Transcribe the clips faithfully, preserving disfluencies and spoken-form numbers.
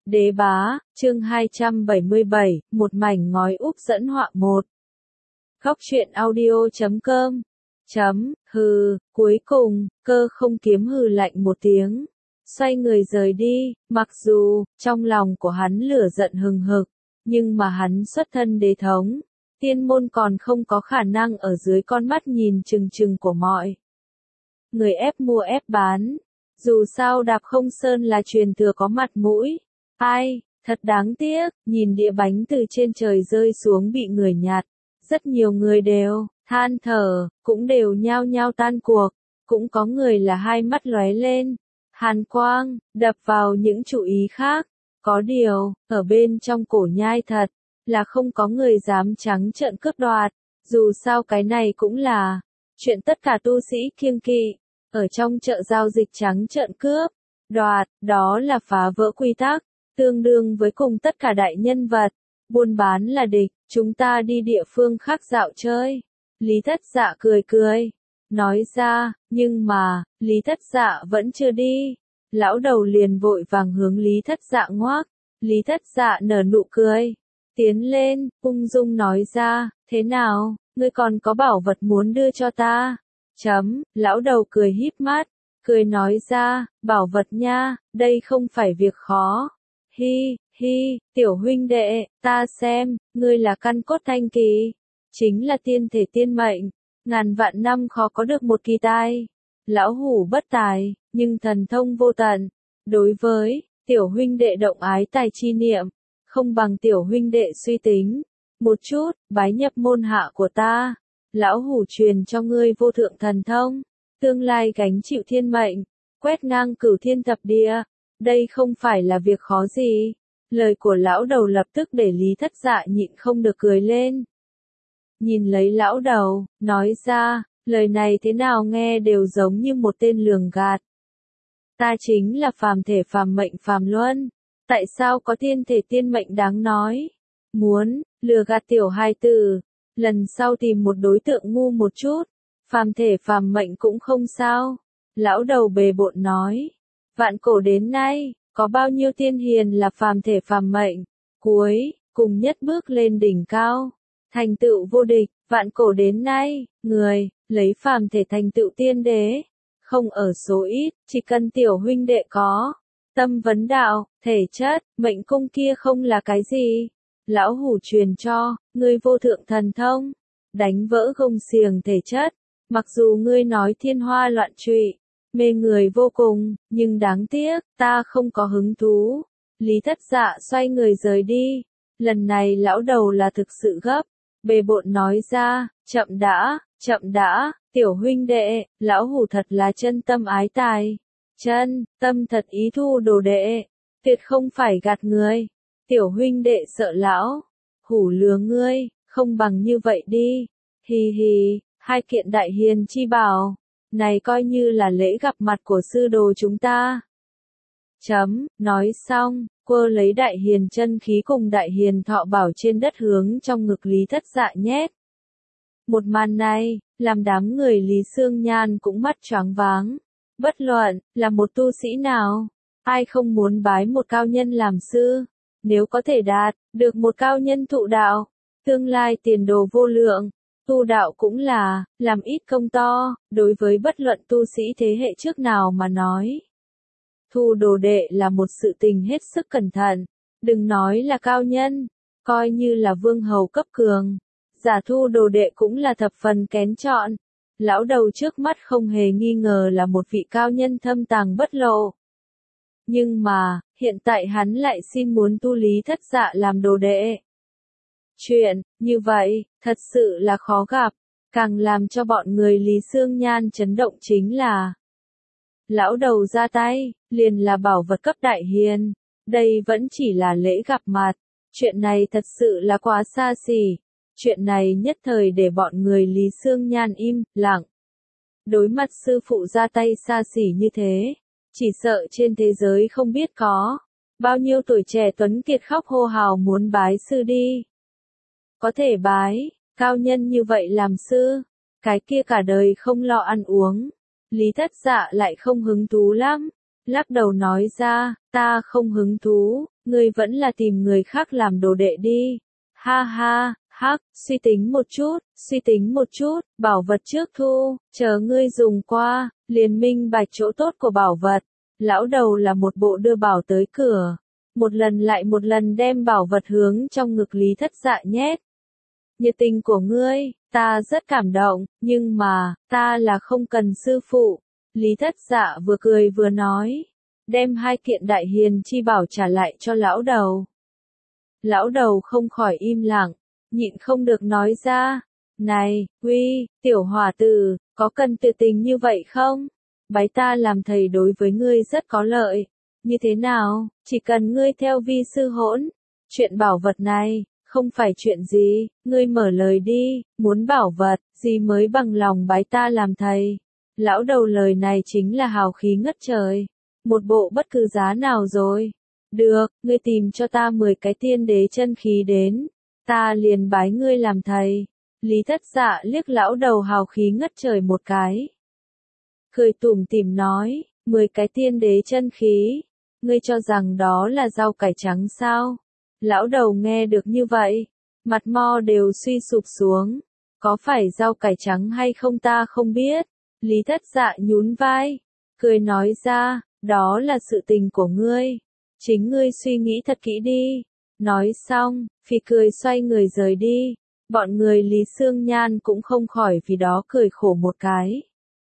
Đế bá, chương hai trăm bảy mươi bảy, một mảnh ngói úp dẫn họa một. Góc truyện audio chấm com. Chấm, hừ, cuối cùng, Cơ Không Kiếm hừ lạnh một tiếng. Xoay người rời đi, mặc dù, trong lòng của hắn lửa giận hừng hực, nhưng mà hắn xuất thân đế thống. Tiên môn còn không có khả năng ở dưới con mắt nhìn chừng chừng của mọi người ép mua ép bán. Dù sao Đạp Không Sơn là truyền thừa có mặt mũi. Ai, thật đáng tiếc, nhìn đĩa bánh từ trên trời rơi xuống bị người nhặt. Rất nhiều người đều than thở, cũng đều nhao nhao tan cuộc, cũng có người là hai mắt lóe lên hàn quang, đập vào những chủ ý khác. Có điều, ở bên trong cổ nhai thật là không có người dám trắng trợn cướp đoạt, dù sao cái này cũng là chuyện tất cả tu sĩ kiêng kỵ. Ở trong chợ giao dịch trắng trợn cướp đoạt, đó là phá vỡ quy tắc, tương đương với cùng tất cả đại nhân vật buôn bán là địch. Chúng ta đi địa phương khác dạo chơi. Lý Thất Dạ cười cười, nói ra, nhưng mà, Lý Thất Dạ vẫn chưa đi. Lão đầu liền vội vàng hướng Lý Thất Dạ ngoác. Lý Thất Dạ nở nụ cười, tiến lên, ung dung nói ra, thế nào, ngươi còn có bảo vật muốn đưa cho ta? Chấm, lão đầu cười híp mắt, cười nói ra, bảo vật nha, đây không phải việc khó. Hi, hi, tiểu huynh đệ, ta xem, ngươi là căn cốt thanh kỳ, chính là tiên thể tiên mệnh, ngàn vạn năm khó có được một kỳ tài. Lão hủ bất tài, nhưng thần thông vô tận. Đối với tiểu huynh đệ động ái tài chi niệm, không bằng tiểu huynh đệ suy tính một chút, bái nhập môn hạ của ta. Lão hủ truyền cho ngươi vô thượng thần thông, tương lai gánh chịu thiên mệnh, quét ngang cửu thiên thập địa. Đây không phải là việc khó gì. Lời của lão đầu lập tức để Lý Thất Dạ nhịn không được cười lên. Nhìn lấy lão đầu, nói ra, lời này thế nào nghe đều giống như một tên lường gạt. Ta chính là phàm thể phàm mệnh phàm luân, tại sao có tiên thể tiên mệnh đáng nói? Muốn lừa gạt tiểu hài tử, lần sau tìm một đối tượng ngu một chút, phàm thể phàm mệnh cũng không sao. Lão đầu bề bộn nói, vạn cổ đến nay, có bao nhiêu tiên hiền là phàm thể phàm mệnh, cuối cùng nhất bước lên đỉnh cao, thành tựu vô địch. Vạn cổ đến nay, người lấy phàm thể thành tựu tiên đế, không ở số ít. Chỉ cần tiểu huynh đệ có tâm vấn đạo, thể chất, mệnh cung kia không là cái gì. Lão hủ truyền cho ngươi vô thượng thần thông, đánh vỡ gông xiềng thể chất. Mặc dù ngươi nói thiên hoa loạn trụy, mê người vô cùng, nhưng đáng tiếc, ta không có hứng thú. Lý Thất Dạ xoay người rời đi. Lần này lão đầu là thực sự gấp, bề bộn nói ra, chậm đã, chậm đã, tiểu huynh đệ, lão hủ thật là chân tâm ái tài, chân tâm thật ý thu đồ đệ, tuyệt không phải gạt người. Tiểu huynh đệ sợ lão hủ lừa ngươi, không bằng như vậy đi. Hì hì, hai kiện đại hiền chi bảo này coi như là lễ gặp mặt của sư đồ chúng ta. Chấm, nói xong, quơ lấy đại hiền chân khí cùng đại hiền thọ bảo trên đất hướng trong ngực Lý Thất Dạ nhét. Một màn này, làm đám người Lý Xương Nhan cũng mắt choáng váng. Bất luận là một tu sĩ nào, ai không muốn bái một cao nhân làm sư, nếu có thể đạt được một cao nhân thụ đạo, tương lai tiền đồ vô lượng. Tu đạo cũng là, làm ít công to, đối với bất luận tu sĩ thế hệ trước nào mà nói. Thu đồ đệ là một sự tình hết sức cẩn thận, đừng nói là cao nhân, coi như là vương hầu cấp cường. Giả thu đồ đệ cũng là thập phần kén chọn. Lão đầu trước mắt không hề nghi ngờ là một vị cao nhân thâm tàng bất lộ. Nhưng mà, hiện tại hắn lại xin muốn tu Lý Thất Dạ làm đồ đệ. Chuyện như vậy, thật sự là khó gặp. Càng làm cho bọn người Lý Xương Nhan chấn động chính là lão đầu ra tay, liền là bảo vật cấp đại hiền. Đây vẫn chỉ là lễ gặp mặt. Chuyện này thật sự là quá xa xỉ. Chuyện này nhất thời để bọn người Lý Xương Nhan im lặng. Đối mặt sư phụ ra tay xa xỉ như thế, chỉ sợ trên thế giới không biết có bao nhiêu tuổi trẻ tuấn kiệt khóc hô hào muốn bái sư đi. Có thể bái cao nhân như vậy làm sư, cái kia cả đời không lo ăn uống. Lý Thất Dạ lại không hứng thú lắm, lắc đầu nói ra, ta không hứng thú, ngươi vẫn là tìm người khác làm đồ đệ đi. Ha ha, hắc, suy tính một chút, suy tính một chút, bảo vật trước thu, chờ ngươi dùng qua, liền minh bạch chỗ tốt của bảo vật. Lão đầu là một bộ đưa bảo tới cửa, một lần lại một lần đem bảo vật hướng trong ngực Lý Thất Dạ nhét. Nhiệt tình của ngươi, ta rất cảm động, nhưng mà, ta là không cần sư phụ. Lý Thất Dạ vừa cười vừa nói, đem hai kiện đại hiền chi bảo trả lại cho lão đầu. Lão đầu không khỏi im lặng, nhịn không được nói ra, này, uy, tiểu hòa tử, có cần tuyệt tình như vậy không? Bái ta làm thầy đối với ngươi rất có lợi. Như thế nào, chỉ cần ngươi theo vi sư hỗn. Chuyện bảo vật này, không phải chuyện gì, ngươi mở lời đi, muốn bảo vật, gì mới bằng lòng bái ta làm thầy. Lão đầu lời này chính là hào khí ngất trời. Một bộ bất cứ giá nào rồi. Được, ngươi tìm cho ta mười cái tiên đế chân khí đến. Ta liền bái ngươi làm thầy. Lý Thất Dạ liếc lão đầu hào khí ngất trời một cái. Cười tủm tỉm nói, mười cái tiên đế chân khí. Ngươi cho rằng đó là rau cải trắng sao? Lão đầu nghe được như vậy, mặt mo đều suy sụp xuống. Có phải rau cải trắng hay không ta không biết. Lý Thất Dạ nhún vai, cười nói ra, đó là sự tình của ngươi. Chính ngươi suy nghĩ thật kỹ đi. Nói xong, phì cười xoay người rời đi. Bọn người Lý Xương Nhan cũng không khỏi vì đó cười khổ một cái.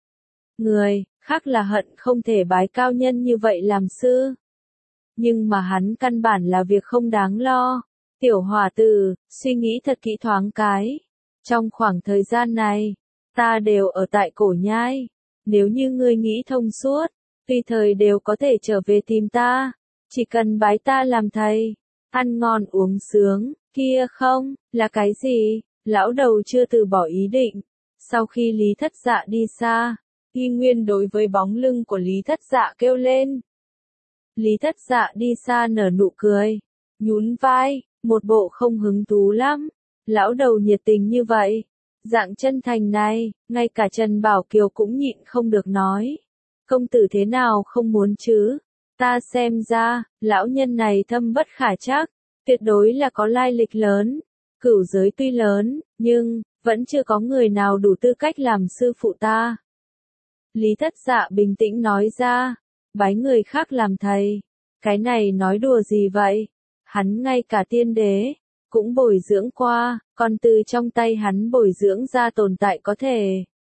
Người, khác là hận không thể bái cao nhân như vậy làm sư. Nhưng mà hắn căn bản là việc không đáng lo. Tiểu hòa tử, suy nghĩ thật kỹ thoáng cái. Trong khoảng thời gian này, ta đều ở tại cổ nhai. Nếu như ngươi nghĩ thông suốt, tùy thời đều có thể trở về tìm ta. Chỉ cần bái ta làm thầy, ăn ngon uống sướng, kia không, là cái gì? Lão đầu chưa từ bỏ ý định. Sau khi Lý Thất Dạ đi xa, Y Nguyên đối với bóng lưng của Lý Thất Dạ kêu lên. Lý Thất Dạ đi xa nở nụ cười, nhún vai, một bộ không hứng thú lắm. Lão đầu nhiệt tình như vậy, dạng chân thành này, ngay cả Trần Bảo Kiều cũng nhịn không được nói. Công tử thế nào không muốn chứ? Ta xem ra, lão nhân này thâm bất khả trắc, tuyệt đối là có lai lịch lớn. Cửu giới tuy lớn, nhưng, vẫn chưa có người nào đủ tư cách làm sư phụ ta. Lý Thất Dạ bình tĩnh nói ra, bái người khác làm thầy. Cái này nói đùa gì vậy? Hắn ngay cả tiên đế, cũng bồi dưỡng qua, còn từ trong tay hắn bồi dưỡng ra tồn tại có thể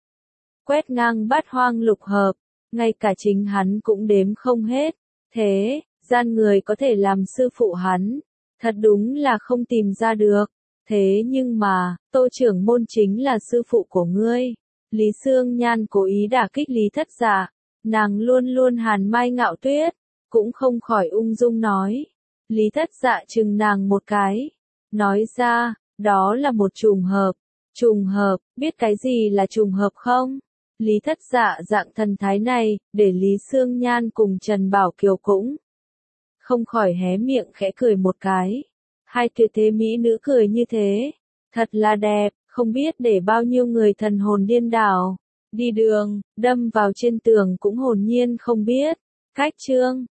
quét ngang bát hoang lục hợp, ngay cả chính hắn cũng đếm không hết. Thế, gian người có thể làm sư phụ hắn, thật đúng là không tìm ra được. Thế nhưng mà, Tô trưởng môn chính là sư phụ của ngươi. Lý Xương Nhan cố ý đả kích Lý Thất Dạ, nàng luôn luôn hàn mai ngạo tuyết, cũng không khỏi ung dung nói. Lý Thất Dạ chừng nàng một cái, nói ra, đó là một trùng hợp. Trùng hợp, biết cái gì là trùng hợp không? Lý Thất Dạ dạng thần thái này, để Lý Xương Nhan cùng Trần Bảo Kiều cũng không khỏi hé miệng khẽ cười một cái. Hai tuyệt thế mỹ nữ cười như thế, thật là đẹp, không biết để bao nhiêu người thần hồn điên đảo. Đi đường, đâm vào trên tường cũng hồn nhiên không biết. Cách chương